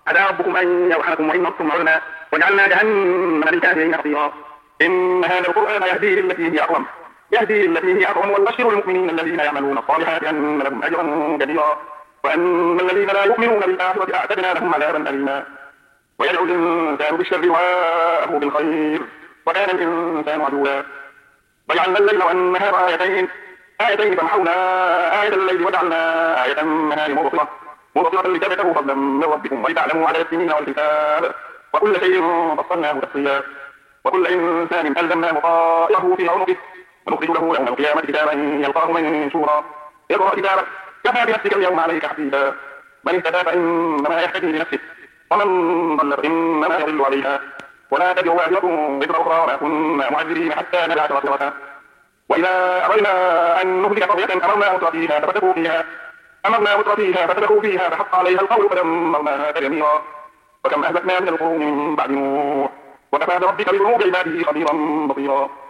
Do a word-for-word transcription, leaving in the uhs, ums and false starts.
عسى ربكم أن يرحمكم وإن عدتم عدنا وجعلنا جهنم للكافرين حصيرا. إن هذا القرآن يهدي للتي هي أقوم يهدي للتي هي أقوم ويبشر المؤمنين الذين يعملون الصالحات أن لهم أجرا كبيرا وأن الذين لا يؤمنون بالآخرة أعتدنا لهم عذابا أليما. ويدعو الإنسان بالشر دعاءه بالخير وكان الإنسان عجولا. وجعلنا الليل والنهار آيتين آيتين فمحونا آية الليل وجعلنا آية النهار مبصرة مبصرة لتبتغوا فضلا من ربكم ولتعلموا عدد السنين والحساب وكل شيء فصلناه تفصيلا. وكل إنسان ألزمناه طائره في عنقه ونخرج له يوم القيامة كتابا يلقاه منشورا اقرأ كتابك كفى بنفسك اليوم عليك حسيبا. من اهتدى فإنما يهتدي لنفسه ومن ضل فإنما يضل عليها ولا تزر وازرة وزر أخرى وما كنا معذبين حتى نبعث رسولا. وإذا أردنا أن نهلك قرية أمرنا مترفيها ففتكوا فيها أمرنا مترفيها ففتكوا فيها فحق عليها القول فدمرناها تدميرا. وكم أهلكنا من القرون من بعد نوح وكفى بربك بذنوب عباده خبيرا بصيرا.